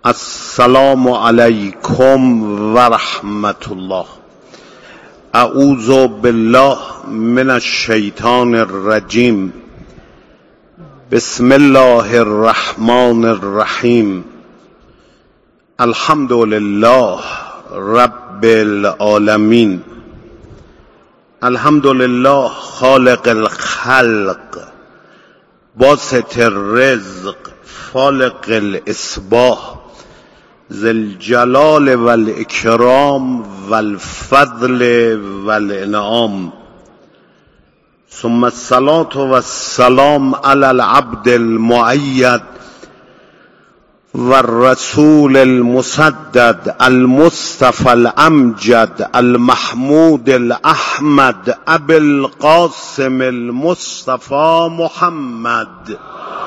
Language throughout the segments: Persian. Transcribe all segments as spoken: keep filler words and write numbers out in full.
السلام علیکم و رحمت الله. اعوذ بالله من الشیطان الرجیم. بسم الله الرحمن الرحیم. الحمد لله رب العالمین. الحمد لله خالق الخلق باسط الرزق فالق الاصباح ذی الجلال والاکرام والفضل والانعام. ثم الصلاة والسلام علی العبد المؤید والرسول المسدد المصطفى الامجد المحمود الاحمد ابي القاسم المصطفى محمد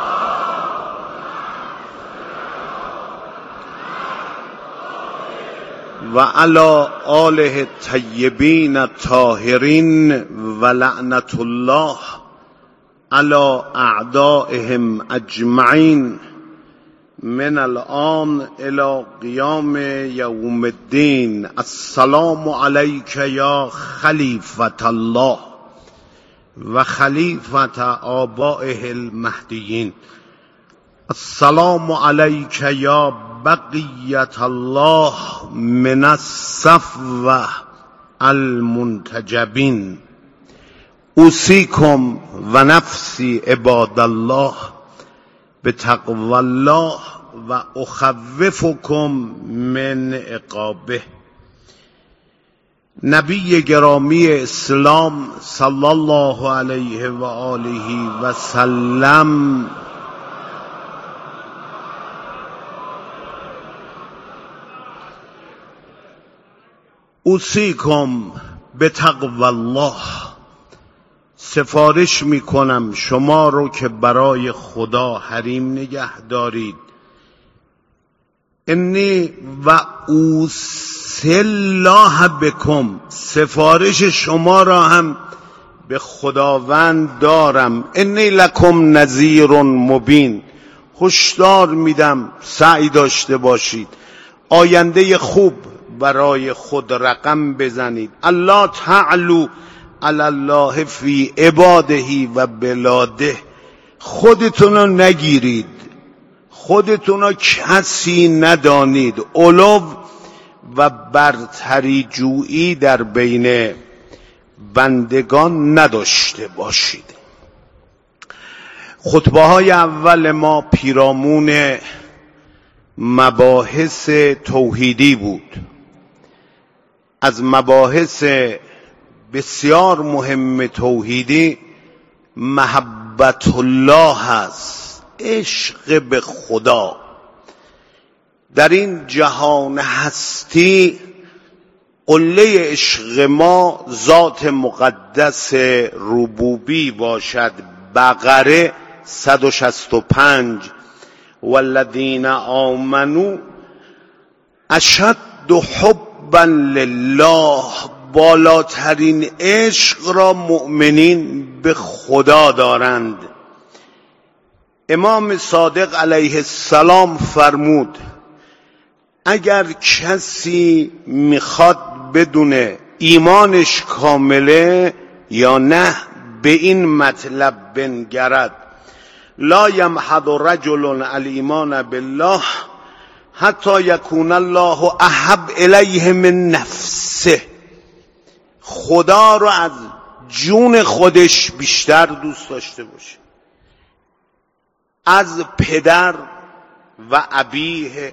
و علی آله الطیبین الطاهرین و لعنت الله علی اعدائهم اجمعین من الان الى قیام یوم الدین. السلام علیک یا خلیفة الله و خلیفة آبائه المهدیین. السلام علیک یا بقیت الله من الصفوة المنتجبین. اوصیکم و نفسی عباد الله بتقوی الله و اخوفکم من عقابه. نبی گرامی اسلام صلی الله علیه و آله و سلم اوصیکم بتقوی الله. سفارش میکنم شما رو که برای خدا حریم نگه دارید. انی و اوصی الله بکم. سفارش شما را هم به خداوند دارم. انی لکم نذیر مبین. هشدار میدم سعی داشته باشید آینده خوب برای خود رقم بزنید. الله تعلو علی الله فی عباده و بلاده. خودتون رو نگیرید، خودتون رو کسی ندانید، علو و برتری جویی در بین بندگان نداشته باشید. خطبه های اول ما پیرامون مباحث توحیدی بود. از مباحث بسیار مهم توحیدی محبت الله هست، عشق به خدا. در این جهان هستی قله عشق ما ذات مقدس ربوبی باشد. بقره صد و شصت و پنج. والذین آمنوا اشد حبا لله. بالاترین عشق را مؤمنین به خدا دارند. امام صادق علیه السلام فرمود اگر کسی میخواد بدونه ایمانش کامله یا نه به این مطلب بنگرد: لا یمحض رجل الایمان بالله حتی یکون الله احب الیه من نفسه. خدا رو از جون خودش بیشتر دوست داشته باشه، از پدر و ابیه،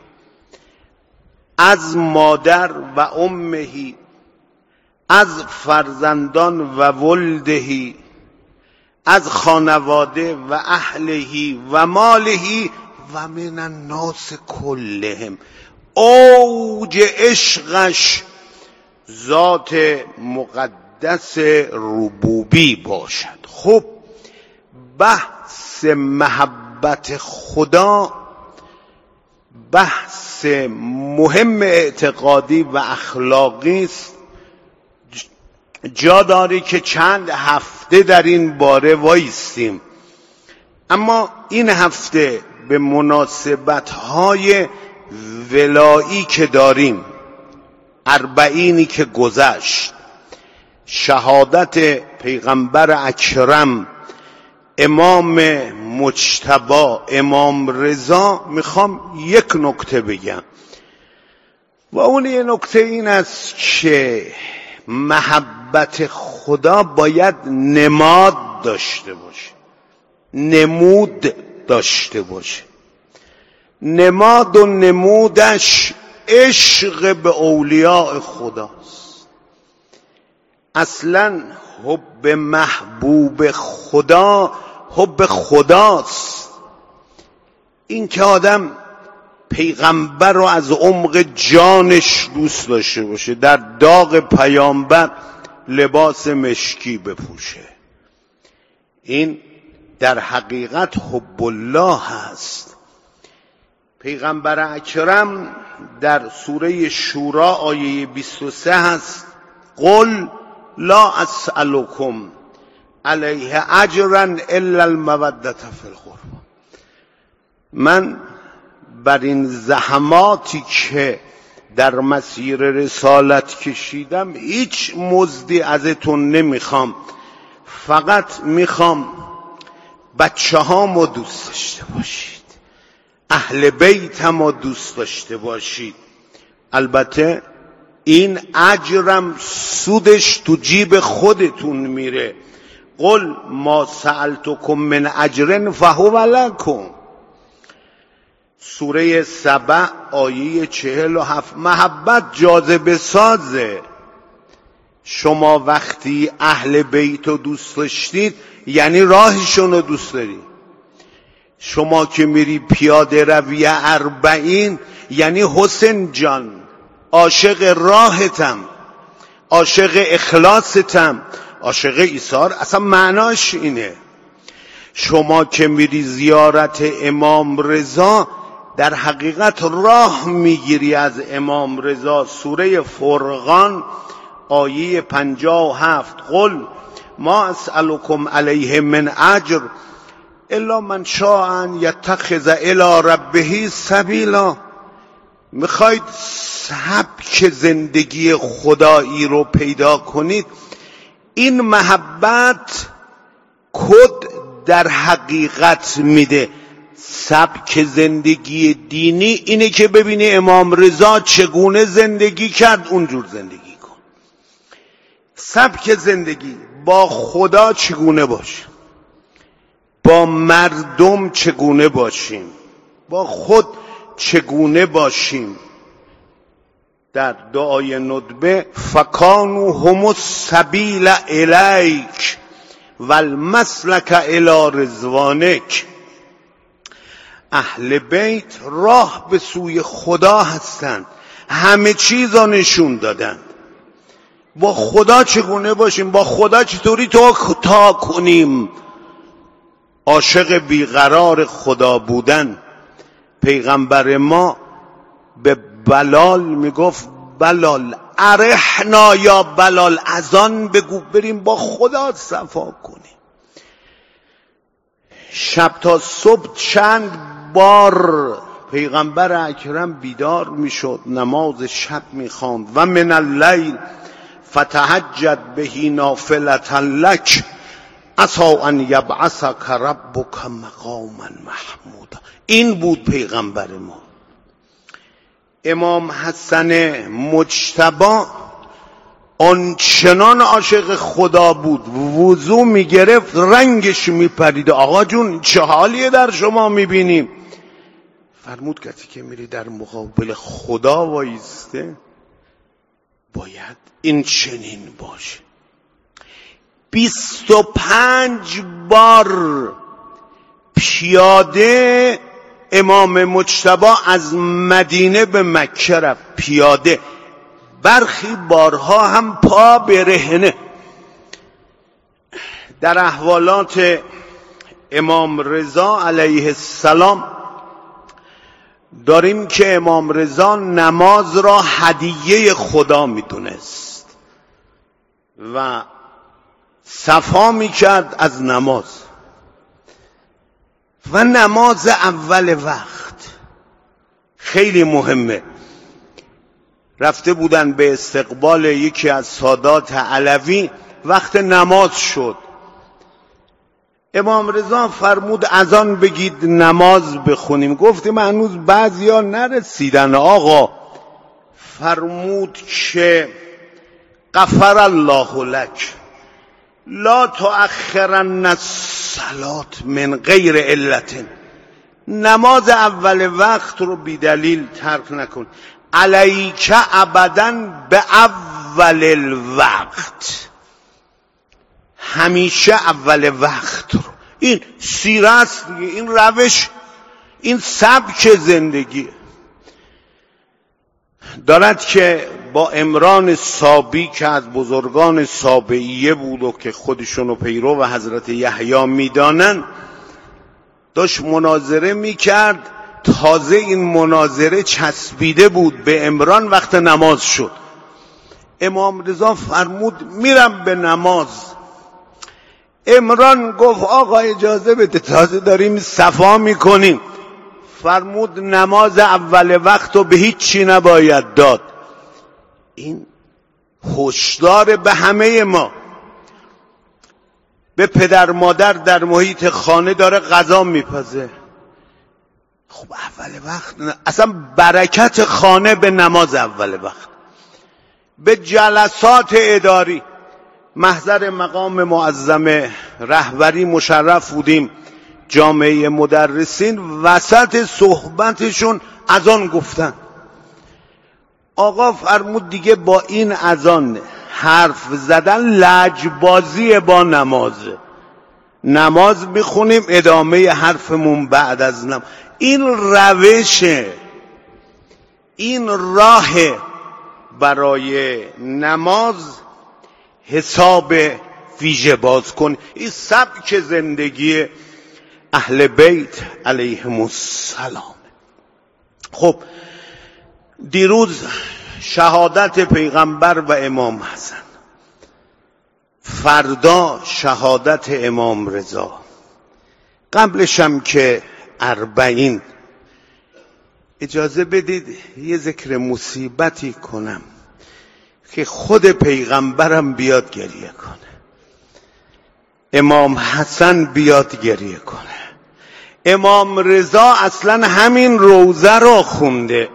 از مادر و امهی، از فرزندان و ولدهی، از خانواده و اهلهی و مالهی و من الناس کلهم. اوج عشقش ذات مقدس ربوبی باشد. خب بحث محبت خدا بحث مهم اعتقادی و اخلاقی است. جا داری که چند هفته در این باره وایستیم، اما این هفته به مناسبت‌های ولایی که داریم، اربعینی که گذشت، شهادت پیغمبر اکرم، امام مجتبی، امام رضا، میخوام یک نکته بگم و اون یه نکته این است که محبت خدا باید نماد داشته باشه، نمود داشته باشه. نماد و نمودش عشق به اولیاء خداست. اصلا حب محبوب خدا حب خداست. این که آدم پیغمبر رو از عمق جانش دوست داشته باشه، در داغ پیامبر لباس مشکی بپوشه، این در حقیقت حب الله هست. پیغمبر اکرم در سوره شورا آیه بیست و سه هست: قل لا اسألکم علیه اجرا الا المودة فی القربى. من بر این زحماتی که در مسیر رسالت کشیدم هیچ مزدی ازتون نمیخوام، فقط میخوام بچه هامو دوست داشته باشید، اهل بیتمو دوست داشته باشید. البته این اجرم سودش تو جیب خودتون میره. قل ما سألتکم من اجر فهو لکم. سوره سبع آیه چهل و هفت. محبت جاذبه سازه. شما وقتی اهل بیت رو دوست داشتید یعنی راهشون رو دوست دارید. شما که میری پیاده روی اربعین یعنی حسین جان عاشق راهتم، عاشق اخلاصتم، عاشق ایثار. اصلا معناش اینه. شما که میری زیارت امام رضا در حقیقت راه میگیری از امام رضا. سوره فرقان آیه پنجاه و هفت: قل ما اسألکم علیه من اجر الا من شاء ان یتخذ الی ربه سبیلا. میخواید سبک زندگی خدایی رو پیدا کنید، این محبت کد در حقیقت میده. سبک زندگی دینی اینه که ببینی امام رضا چگونه زندگی کرد، اونجور زندگی کن. سبک زندگی با خدا چگونه باشه، با مردم چگونه باشیم، با خود چگونه باشیم. در دعای ندبه: فکانوا هم السبیل الیک و المسلک الی رضوانک. اهل بیت راه به سوی خدا هستند، همه چیز را نشون دادند. با خدا چگونه باشیم، با خدا چطوری تا کنیم. عاشق بیقرار خدا بودن. پیغمبر ما به بلال میگفت: بلال ارحنا یا بلال، اذان بگو بریم با خدا صفا کنیم. شب تا صبح چند بار پیغمبر اکرم بیدار میشد، نماز شب میخواند: و من اللیل فتهجد به نافلة لک عسی ان یبعثک ربک مقاما محمودا. این بود پیغمبر ما. امام حسن مجتبی آنچنان عاشق خدا بود، وضو میگرفت رنگش میپرید. آقا جون چه حالیه در شما میبینیم؟ فرمود کسی که میری در مقابل خدا وایسته باید این چنین باشه. بیست و پنج بار پیاده امام مجتبی از مدینه به مکه رفت، پیاده. برخی بارها هم پا برهنه. در احوالات امام رضا علیه السلام داریم که امام رضا نماز را هدیه خدا میدونست و صفا میکرد از نماز. و نماز اول وقت خیلی مهمه. رفته بودن به استقبال یکی از سادات علوی، وقت نماز شد. امام رضا فرمود اذان بگید نماز بخونیم. گفتیم هنوز بعضیا نرسیدن آقا. فرمود که غفر الله لک لا تؤخرن الصلاة من غیر علت. نماز اول وقت رو بی دلیل ترک نکن. علیک ابدا به اول الوقت، همیشه اول وقت رو. این سیره است دیگه، این روش، این سبک زندگی دارد که با عمران صابی که از بزرگان صابئیه بود و که خودشونو پیرو و حضرت یحیی میدانن، داشت مناظره میکرد. تازه این مناظره چسبیده بود به عمران. وقت نماز شد، امام رضا فرمود میرم به نماز. عمران گفت آقا اجازه بده، تازه داریم صفا میکنیم. فرمود نماز اول وقت رو به هیچ چی نباید داد. این هشدار به همه ما. به پدر مادر در محیط خانه داره غذا میپزه، خب اول وقت نه. اصلا برکت خانه به نماز اول وقت. به جلسات اداری، محضر مقام معظم رهبری مشرف بودیم، جامعه مدرسین وسط صحبتشون اذان گفتن. آقا فرمود دیگه با این اذان حرف زدن لجبازی با نماز. نماز میخونیم، ادامه حرفمون بعد از نماز. این روشه، این راه برای نماز حساب ویژه باز کن. این سبک زندگی اهل بیت علیهم السلام. خب دیروز شهادت پیغمبر و امام حسن، فردا شهادت امام رضا، قبلشم که اربعین. اجازه بدید یه ذکر مصیبتی کنم که خود پیغمبرم بیاد گریه کنه، امام حسن بیاد گریه کنه. امام رضا اصلا همین روزه را خونده،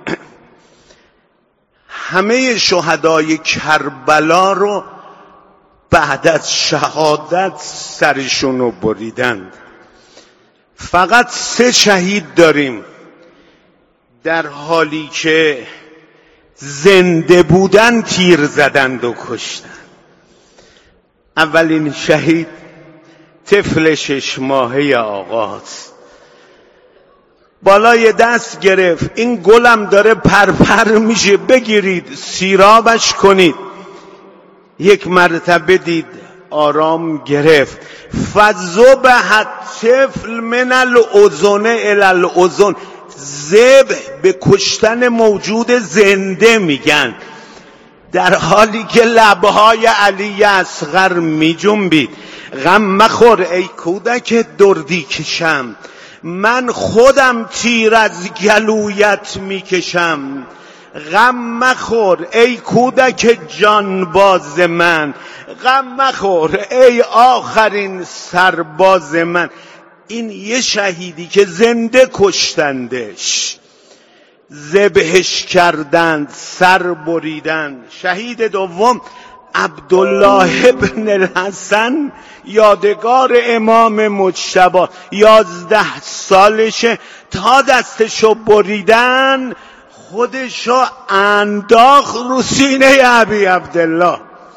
همه شهدای کربلا رو بعد از شهادت سرشونو بریدند. فقط سه شهید داریم در حالی که زنده بودن تیر زدند و کشتند. اولین شهید طفل شش ماهه آقاست، بالای دست گرفت. این گلم داره پرپر میشه، بگیرید سیرابش کنید. یک مرتبه دید آرام گرفت. فذبح الطفل من الاذن الی الاذن. ذبح به کشتن موجود زنده میگن، در حالی که لبهای علی اصغر می جنبید. غم مخور ای کودک دردی کشم، من خودم تیر از گلویت می کشم. غم مخور ای کودک جانباز من، غم مخور ای آخرین سرباز من. این یه شهیدی که زنده کشتندش، ذبحش کردند، سر بریدند. شهید دوم عبدالله ابن الحسن، یادگار امام مجتبی، یازده سالشه. تا دستشو بریدن خودشو انداخت رو سینه ابی عبدالله،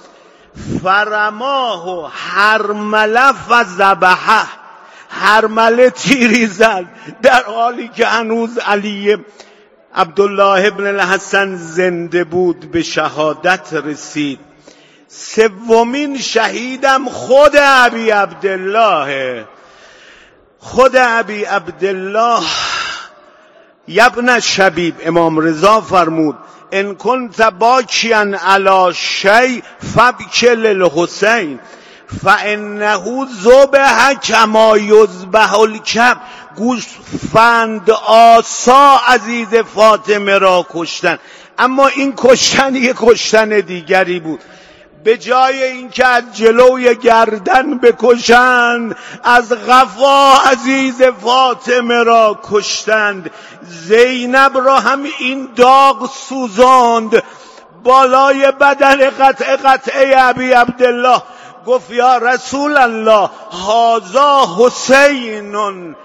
فرماه هرمله و ذبحه. هرمله تیری زد در حالی که هنوز علی عبدالله ابن الحسن زنده بود، به شهادت رسید. سومین شهیدم خود ابی عبدالله، خود ابی عبدالله. یبن شبیب، امام رضا فرمود ان کنت باکیا علی شیء فبک للحسین فانه ذبح کما یذبح الکبش. گوسفند آسا عزیز فاطمه را کشتند، اما این کشتن یک کشتن دیگری بود. به جای اینکه از جلوی گردن بکشند، از قفا عزیز فاطمه را کشتند. زینب را هم این داغ سوزاند. بالای بدن قطع قطعه ابی عبدالله گفت یا رسول الله هذا حسین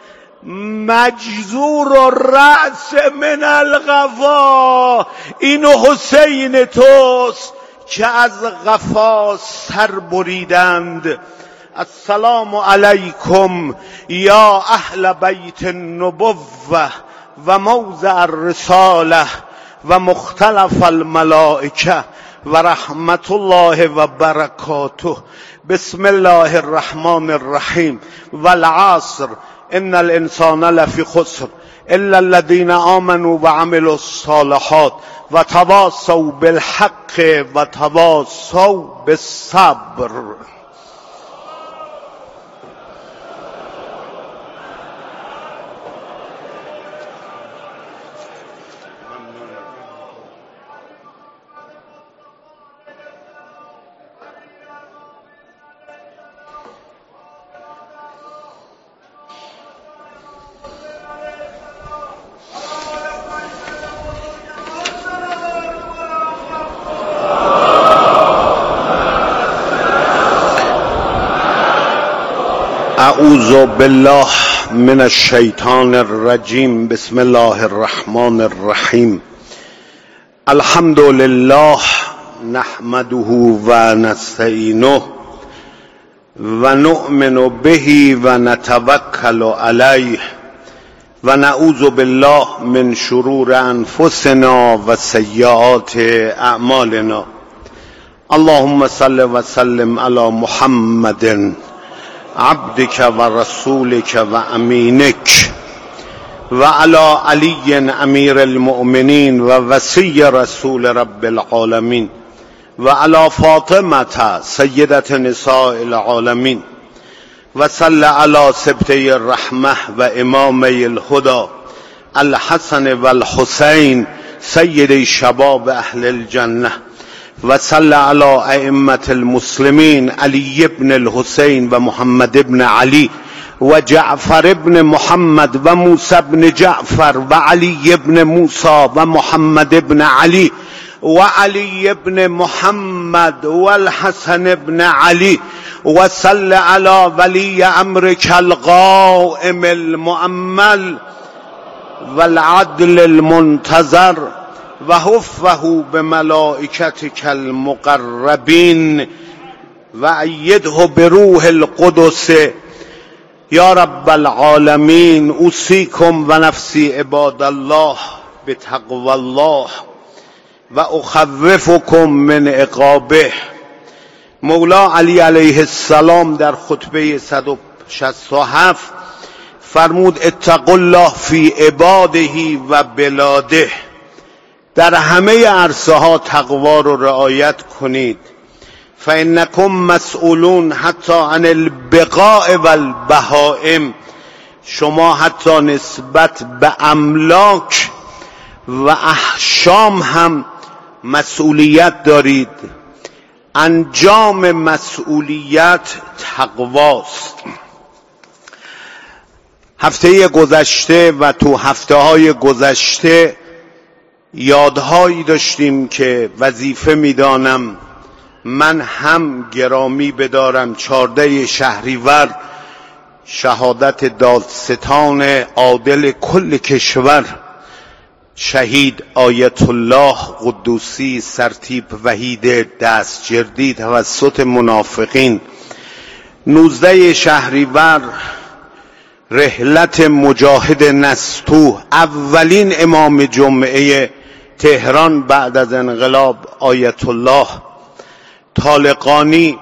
مجزور الرأس من القفا، این حسین توست که از قفا سر بریدند. السلام علیکم یا اهل بیت النبوه و موضع الرساله و مختلف الملائکه و رحمت الله و برکاته. بسم الله الرحمن الرحیم. والعصر ان الانسان لفی خسر الا الذين آمنوا وعملوا الصالحات وتواصوا بالحق وتواصوا بالصبر. اعوذ بالله من الشیطان الرجیم. بسم الله الرحمن الرحیم. الحمد لله نحمده و نستعینه و نؤمن به و نتوکل علیه و نعوذ بالله من شرور انفسنا و سیئات اعمالنا. اللهم صل و سلم علی محمد عبدك و رسولك و امینک و علی علی امیر المؤمنین و وصی رسول رب العالمین و علی فاطمه سیدة نساء العالمین و صل علی سبطی الرحمه و امامی الهدى الحسن و الحسین سید شباب اهل الجنه و صل علی ائمة المسلمین علی ابن الحسین و محمد ابن علی و جعفر ابن محمد و موسی ابن جعفر و علی ابن موسی و محمد ابن علی و علی ابن محمد و الحسن ابن علی و صل علی ولی امرک القائم المؤمل و العدل المنتظر و حفه بملائکتک المقربین و ایده بروح القدس یا رب العالمین. اوصیکم و نفسی عباد الله بتقوی الله و اخوفکم من عقابه. مولا علی علیه السلام در خطبه صد و شصت و هفت فرمود اتقوا الله فی عباده و بلاده. در همه عرصه ها تقوا رو رعایت کنید. فانکم مسئولون حتی عن البقاء و البهائم. شما حتی نسبت به املاک و احشام هم مسئولیت دارید. انجام مسئولیت تقواست. هفته گذشته و تو هفته های گذشته یادهایی داشتیم که وظیفه میدانم من هم گرامی بدارم. چهارده شهریور شهادت دادستان عادل کل کشور شهید آیت الله قدوسی سرتیپ وحید دستجردی توسط منافقین. نوزده شهریور رحلت مجاهد نستوه، اولین امام جمعه تهران بعد از انقلاب آیت الله طالقانی،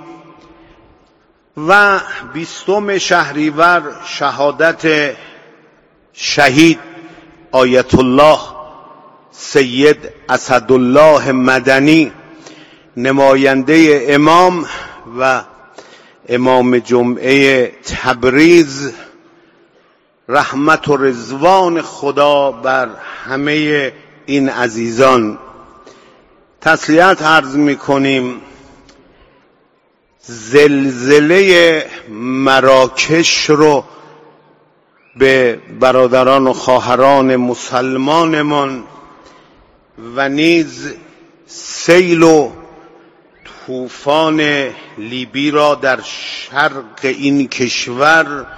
و بیستم شهریور شهادت شهید آیت الله سید اسدالله مدنی نماینده امام و امام جمعه تبریز رحمت و رضوان خدا بر همه این عزیزان. تسلیت عرض می کنیم. زلزله مراکش رو به برادران و خواهران مسلمانمان و نیز سیل و طوفان لیبی را در شرق این کشور،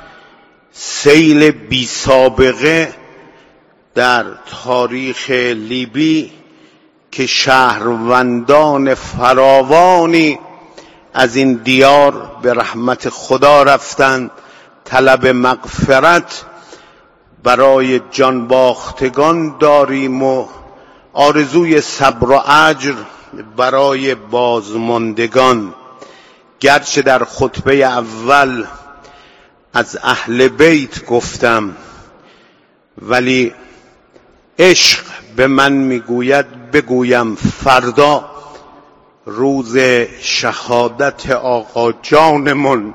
سیل بی سابقه در تاریخ لیبی که شهروندان فراوانی از این دیار به رحمت خدا رفتند، طلب مغفرت برای جانباختگان داریم و آرزوی صبر و اجر برای بازماندگان. گرچه در خطبه اول از اهل بیت گفتم، ولی عشق به من میگوید بگویم فردا روز شهادت آقا جانمون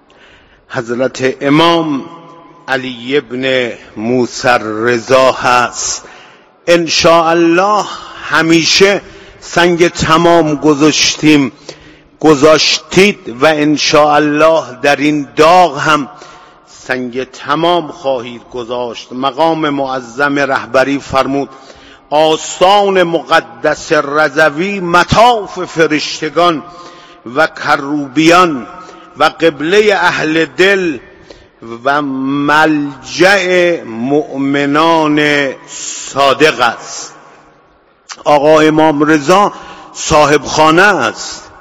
حضرت امام علی ابن موسی رضا هست. ان شاء الله همیشه سنگ تمام گذاشتیم گذاشتید و ان شاء الله در این داغ هم سنگ تمام خواهید گذاشت. مقام معظم رهبری فرمود آستان مقدس رضوی مطاف فرشتگان و کروبیان و قبله اهل دل و ملجأ مؤمنان صادق است. آقا امام رضا صاحب خانه است.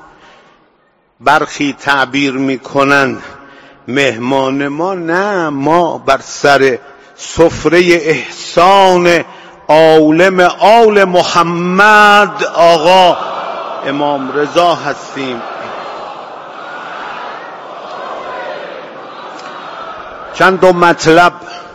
برخی تعبیر میکنند مهمان ما، نه، ما بر سر سفره احسان عالم آل محمد آقا امام رضا هستیم. چند دو مطلب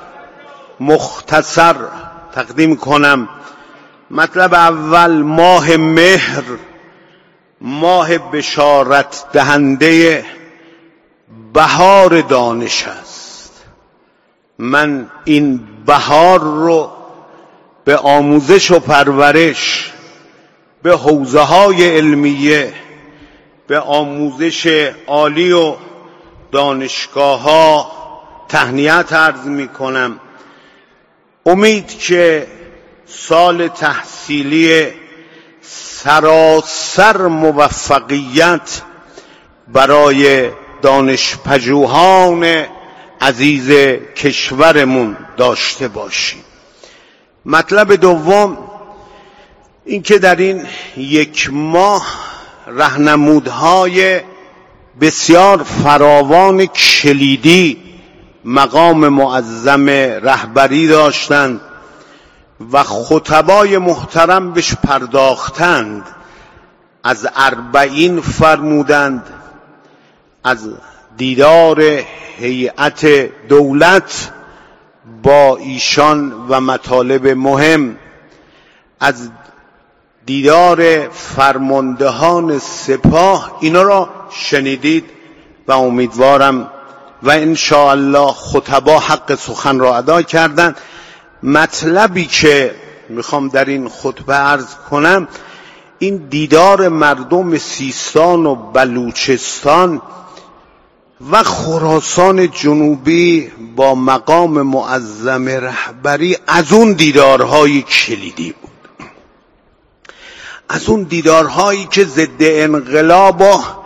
مختصر تقدیم کنم. مطلب اول، ماه مهر ماه بشارت دهنده بهار دانش است. من این بهار رو به آموزش و پرورش، به حوزه های علمیه، به آموزش عالی و دانشگاه ها تهنیت عرض می کنم. امید که سال تحصیلی سراسر موفقیت برای دانشپژوهان عزیز کشورمون داشته باشیم. مطلب دوم، اینکه در این یک ماه راهنمودهای بسیار فراوان کلیدی مقام معظم رهبری داشتند و خطبای محترم بهش پرداختند. از اربعین فرمودند، از دیدار هیئت دولت با ایشان و مطالب مهم، از دیدار فرماندهان سپاه، اینا را شنیدید و امیدوارم و ان شاء الله خطبا حق سخن را ادا کردند. مطلبی که میخوام در این خطبه عرض کنم، این دیدار مردم سیستان و بلوچستان و خراسان جنوبی با مقام معظم رهبری از اون دیدارهای کلیدی بود، از اون دیدارهایی که ضد انقلاب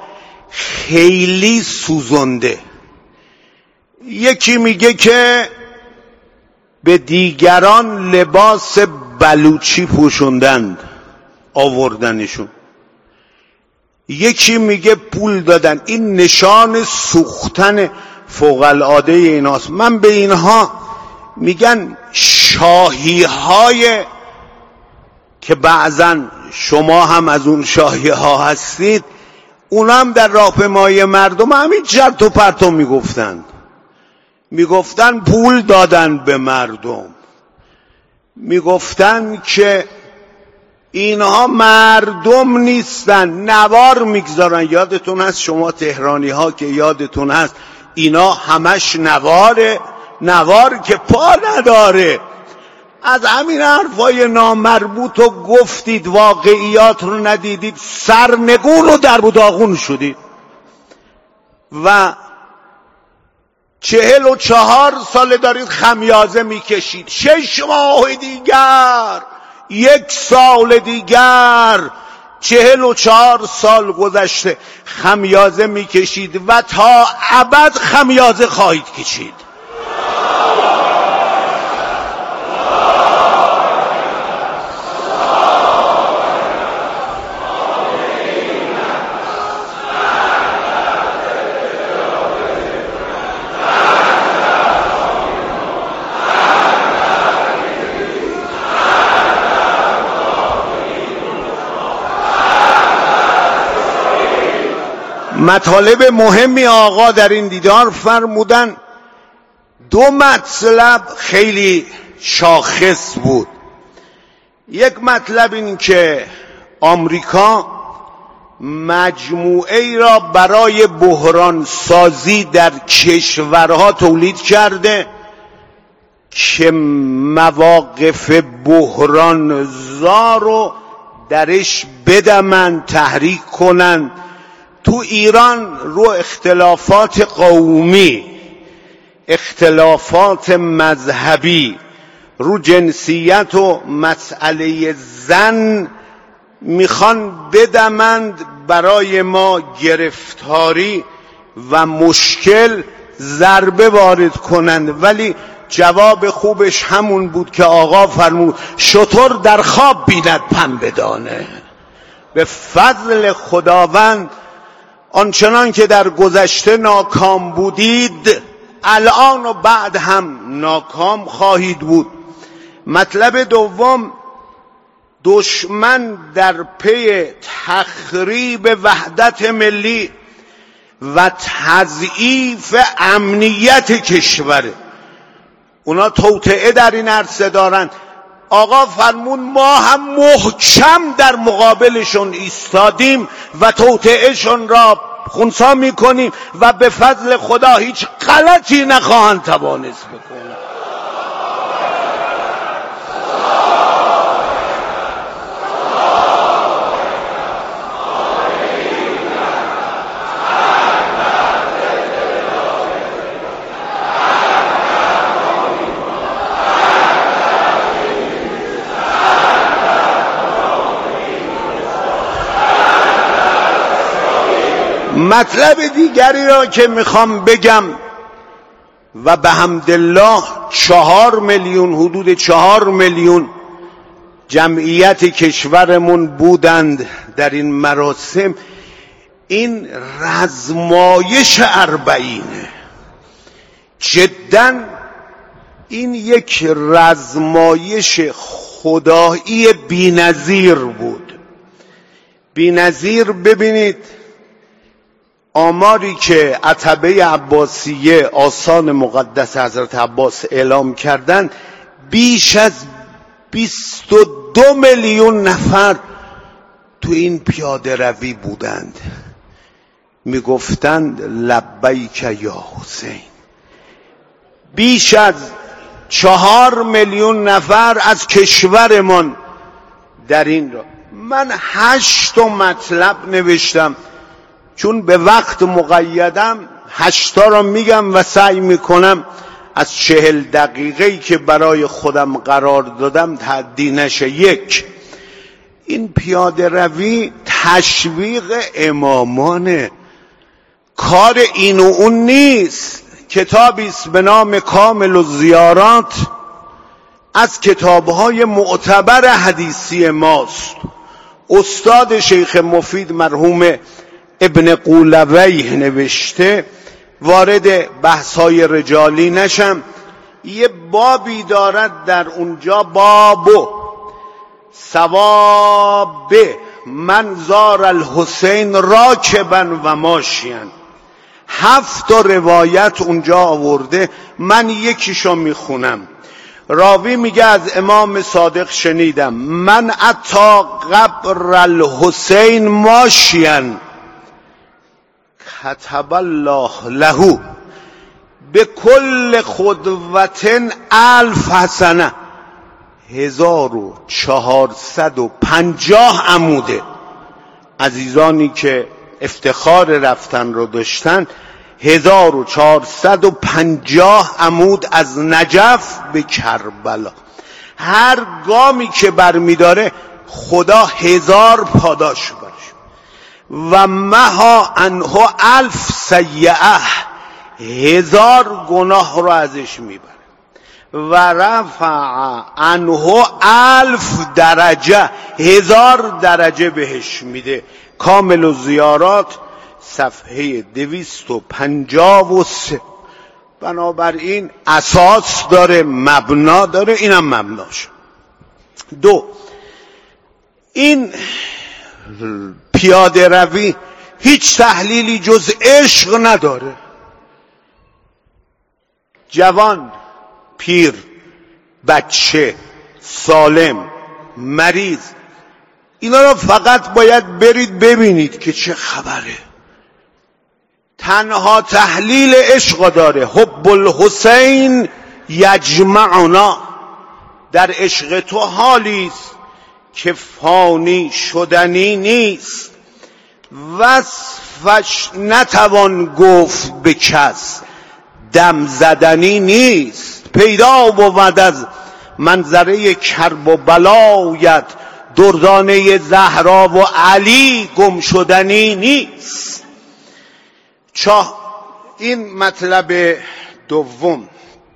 خیلی سوزنده. یکی میگه که به دیگران لباس بلوچی پوشوندند آوردنشون، یکی میگه پول دادن. این نشان سوختن فوق العاده ایناست. من به اینها میگن شاهی های که بعضا شما هم از اون شاهی ها هستید. اونا هم در راهپیمایی مردم همین چرت و پرتو میگفتند، میگفتن پول دادن به مردم، میگفتن که اینها مردم نیستن، نوار میگذارن. یادتون هست شما تهرانی ها که یادتون هست اینا همش نواره، نوار که پا نداره. از همین حرفای نامربوط و گفتید واقعیات رو ندیدید، سرنگون و در و داغون شدید و چهل و چهار سال دارید خمیازه میکشید. شش ماه دیگر، یک سال دیگر، چهل و چهار سال گذشته خمیازه میکشید و تا ابد خمیازه خواهید کشید. مطالب مهمی آقا در این دیدار فرمودن. دو مطلب خیلی شاخص بود. یک مطلب این که آمریکا مجموعه ای را برای بحران سازی در کشورها تولید کرده که مواقف بحران زا رو درش بدمن، تحریک کنن. تو ایران رو اختلافات قومی، اختلافات مذهبی، رو جنسیت و مسئله زن میخوان بدمند، برای ما گرفتاری و مشکل ضربه وارد کنند. ولی جواب خوبش همون بود که آقا فرمود شتر در خواب بیند پنبه دانه. به فضل خداوند آنچنان که در گذشته ناکام بودید الان و بعد هم ناکام خواهید بود. مطلب دوم، دشمن در پی تخریب وحدت ملی و تضعیف امنیت کشوره. اونا توطئه در این عرصه دارن. آقا فرمون ما هم محکم در مقابلشون ایستادیم و توطئهشون را خنثی میکنیم و به فضل خدا هیچ غلطی نخواهند توانست بکنن. مطلب دیگری را که میخوام بگم و به حمدالله چهار میلیون حدود چهار میلیون جمعیت کشورمون بودند در این مراسم، این رزمایش اربعینه. جدا این یک رزمایش خدایی بی‌نظیر بود. بی‌نظیر. ببینید آماری که عتبه عباسیه آستان مقدس حضرت عباس اعلام کردند، بیش از بیست و دو میلیون نفر تو این پیاده روی بودند. میگفتند لبیک یا حسین. بیش از چهار میلیون نفر از کشورمان در این را. من هشت مطلب نوشتم چون به وقت مقیدم، هشتا را میگم و سعی میکنم از چهل دقیقه‌ای که برای خودم قرار دادم تعدی نشه. یک، این پیاده روی تشویق امامانه، کار این و اون نیست. کتابی است به نام کامل الزیارات از کتابهای معتبر حدیثی ماست. استاد شیخ مفید مرحوم ابن قولویه نوشته. وارد بحث‌های رجالی نشم، یه بابی دارد در اونجا، بابو ثواب من زار الحسین راکبا و ماشیان. هفت روایت اونجا آورده، من یکیشو میخونم. راوی میگه از امام صادق شنیدم من اتی قبر الحسین ماشیان کتب الله له به کل خدوتن الف حسنه، هزار و چهارصد و پنجاه عموده. عزیزانی که افتخار رفتن رو داشتن، هزار و چهارصد و پنجاه عمود از نجف به کربلا. هر گامی که برمیداره خدا هزار پاداش برش و مها عنه الف سیئه، هزار گناه رو ازش میبره و رفع عنه الف درجه، هزار درجه بهش میده. کامل الزیارات صفحه دویست و پنجاه و سه. بنابراین اساس داره، مبنا داره، اینم مبناش. دو، این پیاده روی هیچ تحلیلی جز عشق نداره. جوان، پیر، بچه، سالم، مریض، اینا رو فقط باید برید ببینید که چه خبره. تنها تحلیل عشق داره. حب الحسین یجمعنا، در عشق تو حالیست که فانی شدنی نیست، وصفش نتوان گفت به کس، دم زدنی نیست. پیدا بود از منظره کرب و بلایت، دردانه زهرا و علی گم شدنی نیست. چاه این مطلب دوم.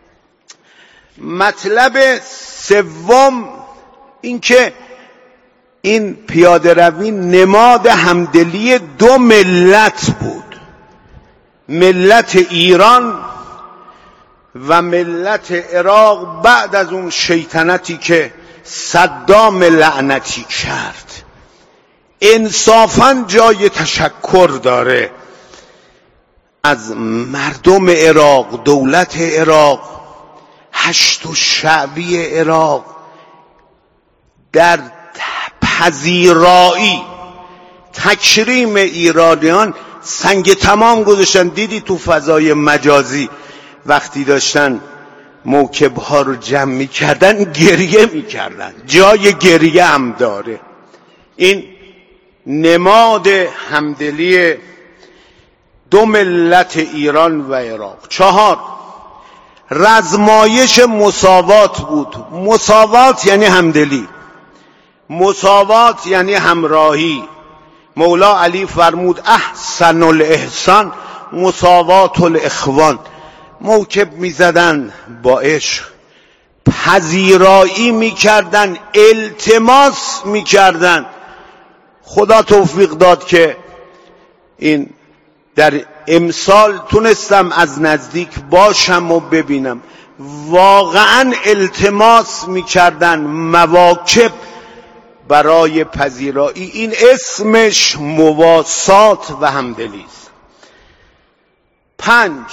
مطلب سوم این که این پیاده روی نماد همدلی دو ملت بود، ملت ایران و ملت عراق، بعد از اون شیطنتی که صدام لعنتی کرد. انصافاً جای تشکر داره از مردم عراق، دولت عراق، هشت و شعبی عراق در پذیرایی تکریم ایرانیان. سنگ تمام گذاشتن. دیدی تو فضای مجازی وقتی داشتن موکب ها رو جمع می کردن گریه می کردن. جای گریه هم داره. این نماد همدلی دو ملت ایران و عراق. چهار، رزمایش مساوات بود. مساوات یعنی همدلی، مساوات یعنی همراهی. مولا علی فرمود احسن الاحسان مساوات الاخوان. موکب می زدن با عشق، پذیرایی می کردن، التماس می کردن. خدا توفیق داد که این در امسال تونستم از نزدیک باشم و ببینم. واقعا التماس می کردن مواکب برای پذیرایی. این اسمش مواسات و همدلی است. پنج،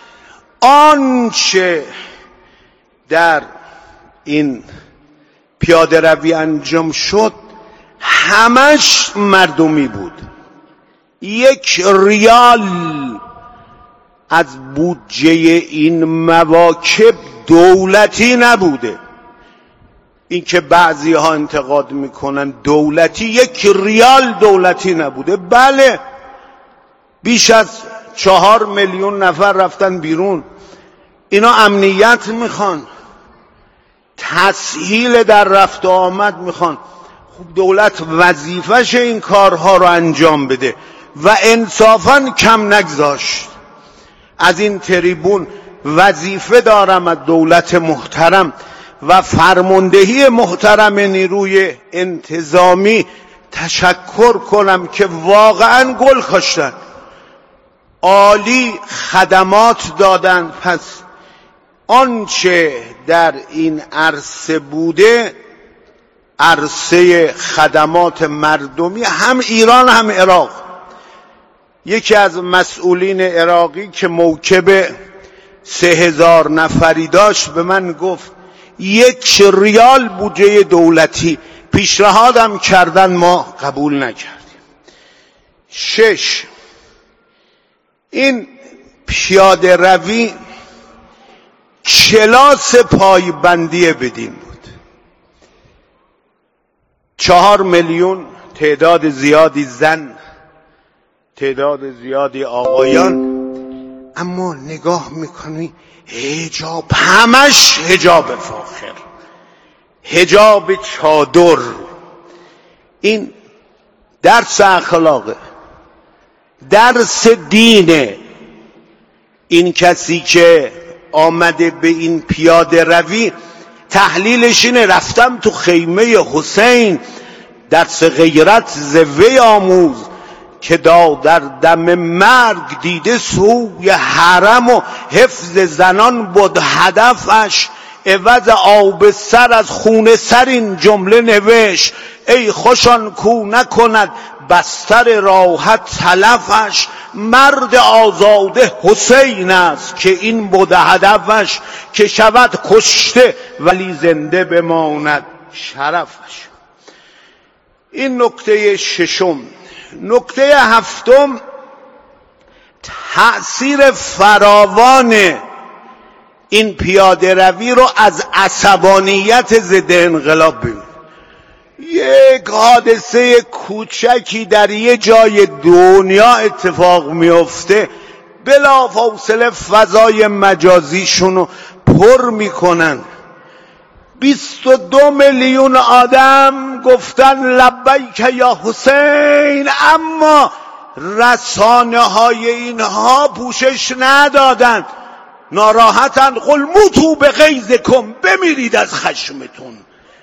آنچه در این پیاده روی انجام شد همش مردمی بود. یک ریال از بودجه این مواکب دولتی نبوده. این که بعضی ها انتقاد میکنن دولتی، یک ریال دولتی نبوده. بله، بیش از چهار میلیون نفر رفتن بیرون. اینا امنیت میخوان، تسهیل در رفت و آمد میخوان. خب دولت وظیفش این کارها رو انجام بده و انصافاً کم نگذاشت. از این تریبون وظیفه دارم از دولت محترم و فرماندهی محترم نیروی انتظامی تشکر کنم که واقعاً گل کاشتن، عالی خدمات دادن. پس آنچه در این عرصه بوده، عرصه خدمات مردمی، هم ایران هم عراق. یکی از مسئولین عراقی که موکب سه هزار نفری داشت به من گفت یک ریال بودجه دولتی، پیشنهادم کردن ما قبول نکردیم. شش، این پیاده روی کلاس پایبندی بدین بود. چهار میلیون تعداد زیادی زن، تعداد زیادی آقایان، اما نگاه میکنی حجاب، همش حجاب فاخر، حجاب چادر. این درس اخلاقه، درس دینه. این کسی که آمده به این پیاده روی تحلیلش اینه رفتم تو خیمه حسین، درس غیرت زوی آموز که دا در دم مرگ دیده سوی حرم و حفظ زنان بود هدفش، عوض آب سر از خون سر این جمله نوشت، ای خوشان کو نکند بستر راحت تلفش، مرد آزاده حسین است که این بود هدفش، که شود کشته ولی زنده بماند شرفش. این نکته ششم. نکته هفتم، تأثیر فراوان این پیاده روی رو از عصبانیت ضد انقلاب ببین. یک حادثه کوچکی در یه جای دنیا اتفاق میفته، بلا فاصله فضای مجازیشون رو پر میکنن. بیست و دو میلیون آدم گفتن لبیک یا حسین، اما رسانه های اینها پوشش ندادن. ناراحتن، قل موتوا بغیظکم، بمیرید از خشمتون.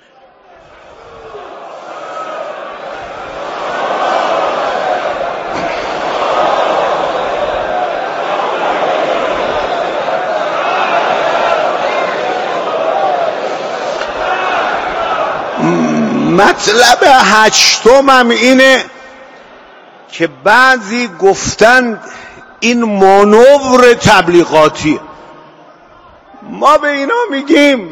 مطلب هشتمم اینه که بعضی گفتند این مانور تبلیغاتی. ما به اینا میگیم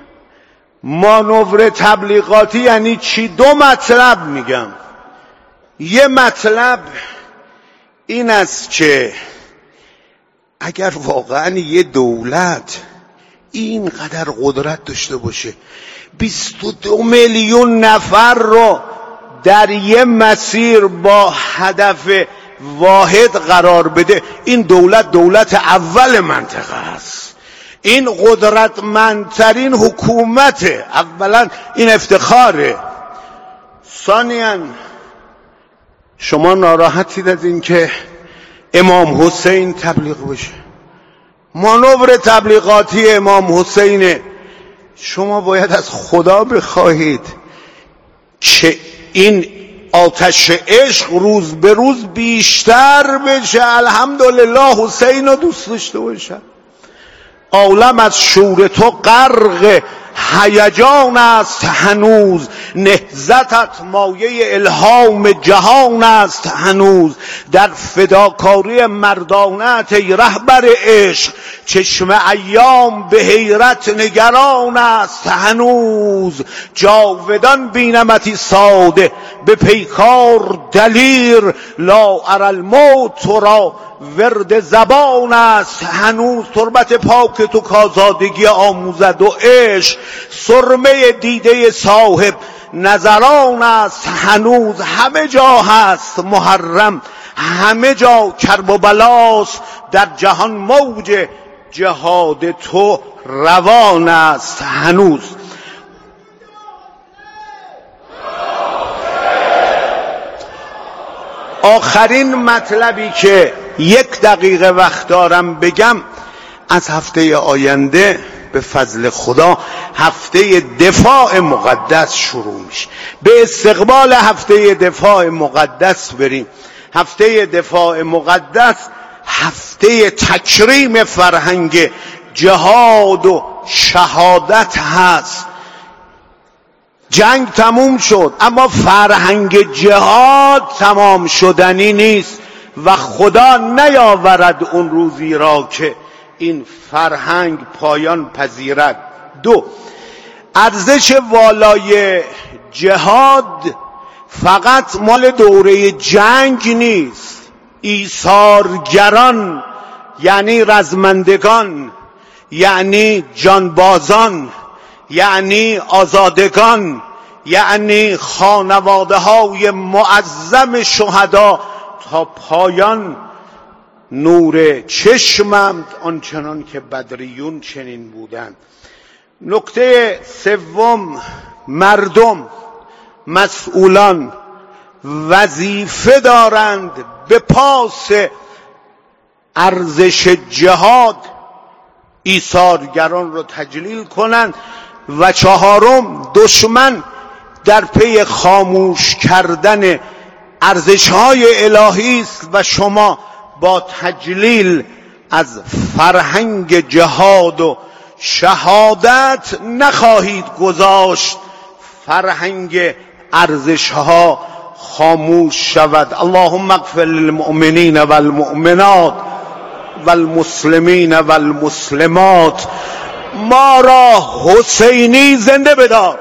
مانور تبلیغاتی یعنی چی؟ دو مطلب میگم. یه مطلب این است که اگر واقعا یه دولت اینقدر قدرت داشته باشه بیست و دو میلیون نفر رو در یه مسیر با هدف واحد قرار بده، این دولت دولت اول منطقه است، این قدرتمندترین حکومته. اولا این افتخاره. ثانیاً شما ناراحتید از این که امام حسین تبلیغ بشه؟ مانور تبلیغاتی امام حسینه. شما باید از خدا بخواهید که این آتش عشق روز به روز بیشتر بشه. الحمدلله حسین رو دوست داشته باشن. عالم از شور تو غرق هیجان است هنوز، نهضتت مایه الهام جهان است هنوز. در فداکاری مردانت ای رهبر عشق، چشم ایام به حیرت نگران است هنوز. جاودان بینمتی ساده به پیکار دلیر، لا اری الموت تو را ورد زبان است هنوز. تربت پاک تو کازادگی آموزد و عشق، سرمه دیده صاحب نظران است هنوز. همه جا هست محرم، همه جا کرب و بلاست، در جهان موج جهاد تو روان است هنوز. آخرین مطلبی که یک دقیقه وقت دارم بگم، از هفته آینده به فضل خدا هفته دفاع مقدس شروع میشه. به استقبال هفته دفاع مقدس بریم. هفته دفاع مقدس هفته تکریم فرهنگ جهاد و شهادت هست. جنگ تموم شد، اما فرهنگ جهاد تمام شدنی نیست و خدا نیاورد اون روزی را که این فرهنگ پایان پذیرد. دو، ارزش والای جهاد فقط مال دوره جنگ نیست. ایثارگران یعنی رزمندگان یعنی جانبازان، یعنی آزادگان، یعنی خانواده های معظم شهدا تا پایان نور چشمند آنچنان که بدریون چنین بودند. نکته سوم، مردم مسئولان وظیفه دارند به پاس ارزش جهاد ایثارگران رو تجلیل کنند. و چهارم، دشمن در پی خاموش کردن ارزش‌های الهی است و شما با تجلیل از فرهنگ جهاد و شهادت نخواهید گذاشت فرهنگ ارزش‌ها خاموش شود. اللهم اغفر للمؤمنین والمؤمنات والمسلمین والمسلمات. ما را حسینی زنده بدار،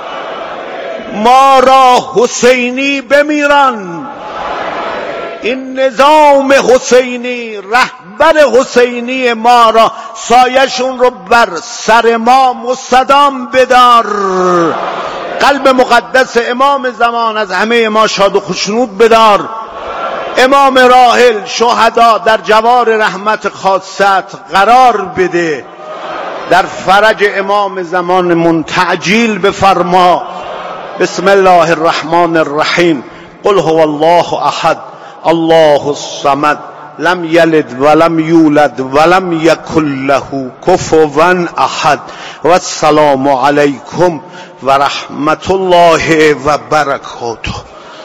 ما را حسینی بمیران. این نظام حسینی، رهبر حسینی ما را سایشون رو بر سر ما مستدام بدار. قلب مقدس امام زمان از همه ما شاد و خوشنود بدار. امام راحل شهدا در جوار رحمت خاصت قرار بده. در فرج امام زمان منتعجیل بفرما. بسم الله الرحمن الرحیم. قل هو الله احد الله الصمد لم یلد ولم یولد ولم یکن له کفوا احد. و السلام علیکم و رحمت الله و برکاته.